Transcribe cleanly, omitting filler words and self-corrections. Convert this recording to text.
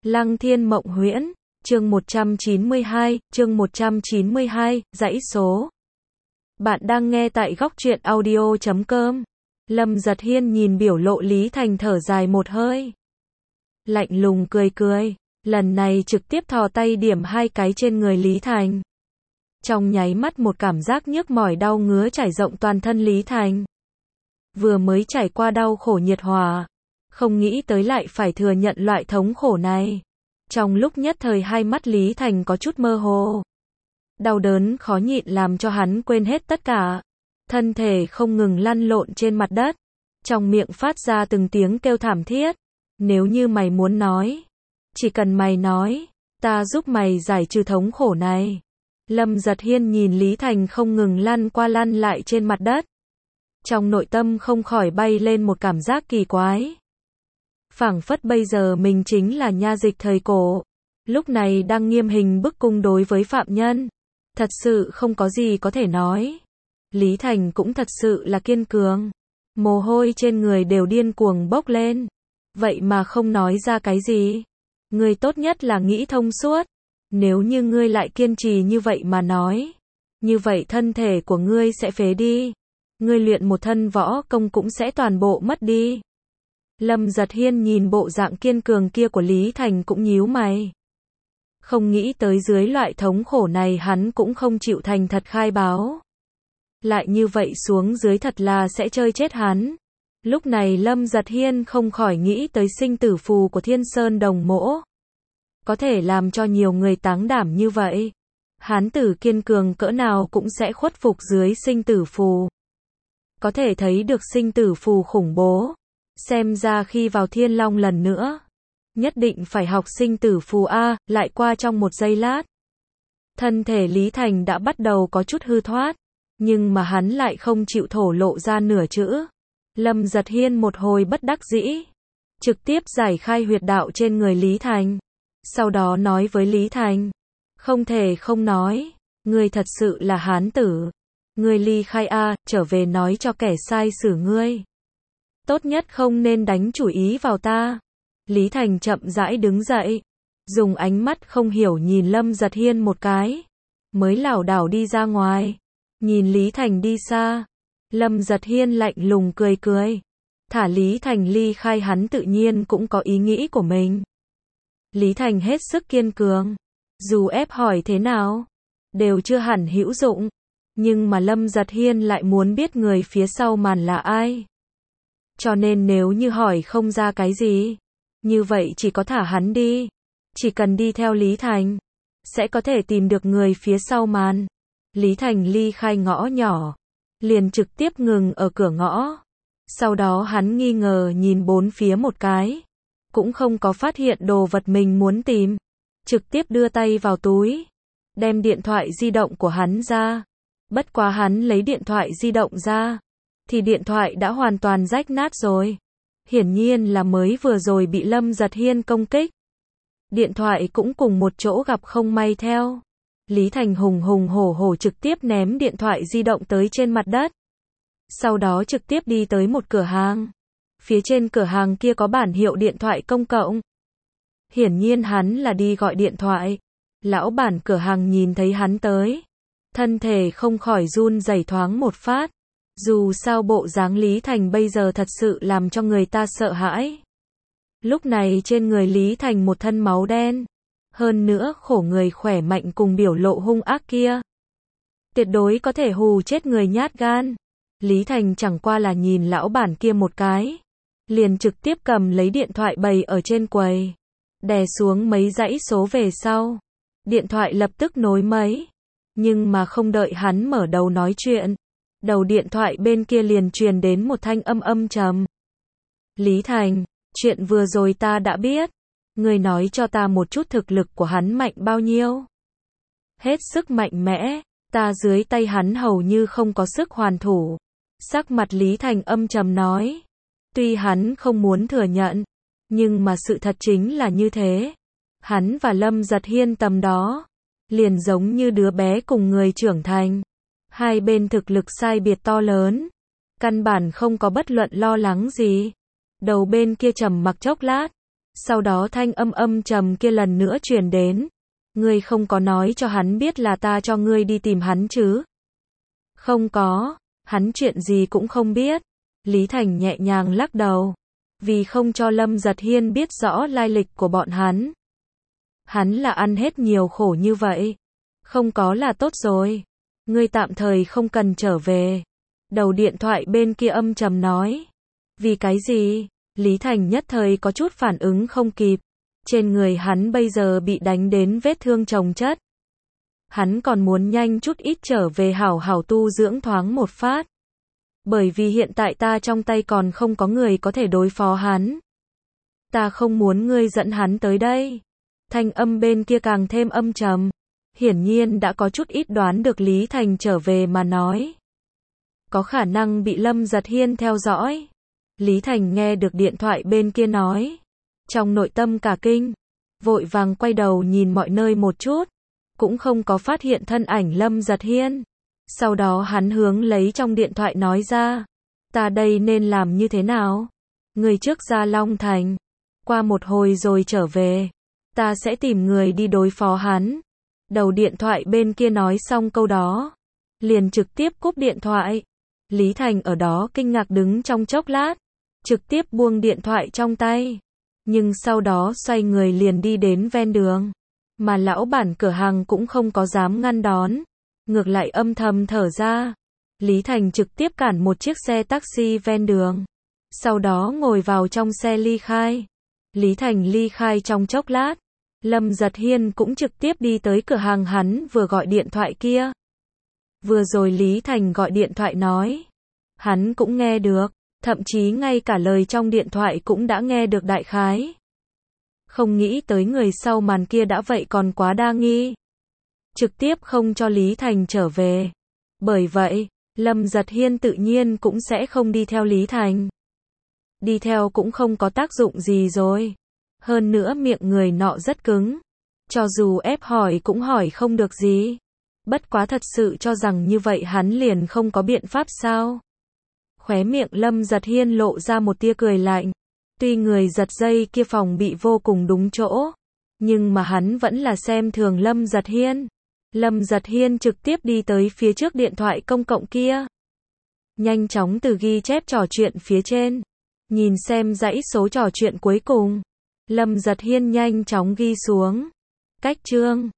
Lăng Thiên Mộng Huyễn, chương 192, dãy số. Bạn đang nghe tại góc truyện audio.com. Lâm Giật Hiên nhìn biểu lộ Lý Thành thở dài một hơi. Lạnh lùng cười cười, lần này trực tiếp thò tay điểm hai cái trên người Lý Thành. Trong nháy mắt một cảm giác nhức mỏi đau ngứa trải rộng toàn thân Lý Thành. Vừa mới trải qua đau khổ nhiệt hòa, không nghĩ tới lại phải thừa nhận loại thống khổ này. Trong lúc nhất thời hai mắt Lý Thành có chút mơ hồ. Đau đớn khó nhịn làm cho hắn quên hết tất cả. Thân thể không ngừng lăn lộn trên mặt đất. Trong miệng phát ra từng tiếng kêu thảm thiết. Nếu như mày muốn nói, chỉ cần mày nói, ta giúp mày giải trừ thống khổ này. Lâm Giật Hiên nhìn Lý Thành không ngừng lăn qua lăn lại trên mặt đất. Trong nội tâm không khỏi bay lên một cảm giác kỳ quái. Phảng phất bây giờ mình chính là nha dịch thời cổ. Lúc này đang nghiêm hình bức cung đối với phạm nhân. Thật sự không có gì có thể nói. Lý Thành cũng thật sự là kiên cường. Mồ hôi trên người đều điên cuồng bốc lên. Vậy mà không nói ra cái gì. Ngươi tốt nhất là nghĩ thông suốt. Nếu như ngươi lại kiên trì như vậy mà nói, như vậy thân thể của ngươi sẽ phế đi. Ngươi luyện một thân võ công cũng sẽ toàn bộ mất đi. Lâm Giật Hiên nhìn bộ dạng kiên cường kia của Lý Thành cũng nhíu mày. Không nghĩ tới dưới loại thống khổ này hắn cũng không chịu thành thật khai báo. Lại như vậy xuống dưới thật là sẽ chơi chết hắn. Lúc này Lâm Giật Hiên không khỏi nghĩ tới sinh tử phù của Thiên Sơn Đồng Mỗ. Có thể làm cho nhiều người táng đảm như vậy. Hán tử kiên cường cỡ nào cũng sẽ khuất phục dưới sinh tử phù. Có thể thấy được sinh tử phù khủng bố. Xem ra khi vào Thiên Long lần nữa, nhất định phải học sinh tử phù A, lại qua trong một giây lát. Thân thể Lý Thành đã bắt đầu có chút hư thoát, nhưng mà hắn lại không chịu thổ lộ ra nửa chữ. Lâm Giật Hiên một hồi bất đắc dĩ, trực tiếp giải khai huyệt đạo trên người Lý Thành. Sau đó nói với Lý Thành, không thể không nói, ngươi thật sự là hán tử. Ngươi ly khai A, trở về nói cho kẻ sai xử ngươi. Tốt nhất không nên đánh chủ ý vào ta. Lý Thành chậm rãi đứng dậy, dùng ánh mắt không hiểu nhìn Lâm Giật Hiên một cái, mới lảo đảo đi ra ngoài. Nhìn Lý Thành đi xa, Lâm Giật Hiên lạnh lùng cười cười. Thả Lý Thành ly khai hắn tự nhiên cũng có ý nghĩ của mình. Lý Thành hết sức kiên cường, dù ép hỏi thế nào, đều chưa hẳn hữu dụng. Nhưng mà Lâm Giật Hiên lại muốn biết người phía sau màn là ai. Cho nên nếu như hỏi không ra cái gì, như vậy chỉ có thả hắn đi. Chỉ cần đi theo Lý Thành, sẽ có thể tìm được người phía sau màn. Lý Thành ly khai ngõ nhỏ, liền trực tiếp ngừng ở cửa ngõ. Sau đó hắn nghi ngờ nhìn bốn phía một cái, cũng không có phát hiện đồ vật mình muốn tìm. Trực tiếp đưa tay vào túi, đem điện thoại di động của hắn ra. Bất quá hắn lấy điện thoại di động ra, thì điện thoại đã hoàn toàn rách nát rồi. Hiển nhiên là mới vừa rồi bị Lâm Giật Hiên công kích. Điện thoại cũng cùng một chỗ gặp không may theo. Lý Thành hùng hùng hổ hổ trực tiếp ném điện thoại di động tới trên mặt đất. Sau đó trực tiếp đi tới một cửa hàng. Phía trên cửa hàng kia có bản hiệu điện thoại công cộng. Hiển nhiên hắn là đi gọi điện thoại. Lão bản cửa hàng nhìn thấy hắn tới, thân thể không khỏi run rẩy thoáng một phát. Dù sao bộ dáng Lý Thành bây giờ thật sự làm cho người ta sợ hãi. Lúc này trên người Lý Thành một thân máu đen. Hơn nữa khổ người khỏe mạnh cùng biểu lộ hung ác kia. Tuyệt đối có thể hù chết người nhát gan. Lý Thành chẳng qua là nhìn lão bản kia một cái, liền trực tiếp cầm lấy điện thoại bày ở trên quầy, đè xuống mấy dãy số về sau. Điện thoại lập tức nối máy. Nhưng mà không đợi hắn mở đầu nói chuyện, đầu điện thoại bên kia liền truyền đến một thanh âm âm trầm. Lý Thành, chuyện vừa rồi ta đã biết. Ngươi nói cho ta một chút thực lực của hắn mạnh bao nhiêu? Hết sức mạnh mẽ, ta dưới tay hắn hầu như không có sức hoàn thủ. Sắc mặt Lý Thành âm trầm nói. Tuy hắn không muốn thừa nhận, nhưng mà sự thật chính là như thế. Hắn và Lâm Giật Hiên tầm đó, liền giống như đứa bé cùng người trưởng thành. Hai bên thực lực sai biệt to lớn, căn bản không có bất luận lo lắng gì. Đầu bên kia trầm mặc chốc lát, Sau đó thanh âm trầm kia lần nữa truyền đến. Ngươi không có nói cho hắn biết là ta cho ngươi đi tìm hắn chứ? Không có, hắn chuyện gì cũng không biết. Lý Thành nhẹ nhàng lắc đầu. Vì không cho Lâm Giật Hiên biết rõ lai lịch của bọn hắn. Hắn là ăn hết nhiều khổ như vậy. Không có là tốt rồi. Ngươi tạm thời không cần trở về. Đầu điện thoại bên kia âm trầm nói. Vì cái gì? Lý Thành nhất thời có chút phản ứng không kịp. Trên người hắn bây giờ bị đánh đến vết thương chồng chất. Hắn còn muốn nhanh chút ít trở về hảo hảo tu dưỡng thoáng một phát. Bởi vì hiện tại ta trong tay còn không có người có thể đối phó hắn. Ta không muốn ngươi dẫn hắn tới đây. Thanh âm bên kia càng thêm âm trầm. Hiển nhiên đã có chút ít đoán được Lý Thành trở về mà nói. Có khả năng bị Lâm Giật Hiên theo dõi. Lý Thành nghe được điện thoại bên kia nói. Trong nội tâm cả kinh. Vội vàng quay đầu nhìn mọi nơi một chút. Cũng không có phát hiện thân ảnh Lâm Giật Hiên. Sau đó hắn hướng lấy trong điện thoại nói ra. Ta đây nên làm như thế nào? Người trước ra Long Thành. Qua một hồi rồi trở về. Ta sẽ tìm người đi đối phó hắn. Đầu điện thoại bên kia nói xong câu đó. Liền trực tiếp cúp điện thoại. Lý Thành ở đó kinh ngạc đứng trong chốc lát. Trực tiếp buông điện thoại trong tay. Nhưng sau đó xoay người liền đi đến ven đường. Mà lão bản cửa hàng cũng không có dám ngăn đón. Ngược lại âm thầm thở ra. Lý Thành trực tiếp cản một chiếc xe taxi ven đường. Sau đó ngồi vào trong xe ly khai. Lý Thành ly khai trong chốc lát. Lâm Giật Hiên cũng trực tiếp đi tới cửa hàng hắn vừa gọi điện thoại kia. Vừa rồi Lý Thành gọi điện thoại nói. Hắn cũng nghe được. Thậm chí ngay cả lời trong điện thoại cũng đã nghe được đại khái. Không nghĩ tới người sau màn kia đã vậy còn quá đa nghi. Trực tiếp không cho Lý Thành trở về. Bởi vậy, Lâm Giật Hiên tự nhiên cũng sẽ không đi theo Lý Thành. Đi theo cũng không có tác dụng gì rồi. Hơn nữa miệng người nọ rất cứng. Cho dù ép hỏi cũng hỏi không được gì. Bất quá thật sự cho rằng như vậy hắn liền không có biện pháp sao. Khóe miệng Lâm Giật Hiên lộ ra một tia cười lạnh. Tuy người giật dây kia phòng bị vô cùng đúng chỗ. Nhưng mà hắn vẫn là xem thường Lâm Giật Hiên. Lâm Giật Hiên trực tiếp đi tới phía trước điện thoại công cộng kia. Nhanh chóng từ ghi chép trò chuyện phía trên. Nhìn xem dãy số trò chuyện cuối cùng. Lâm Giật Hiên nhanh chóng ghi xuống. Cách chương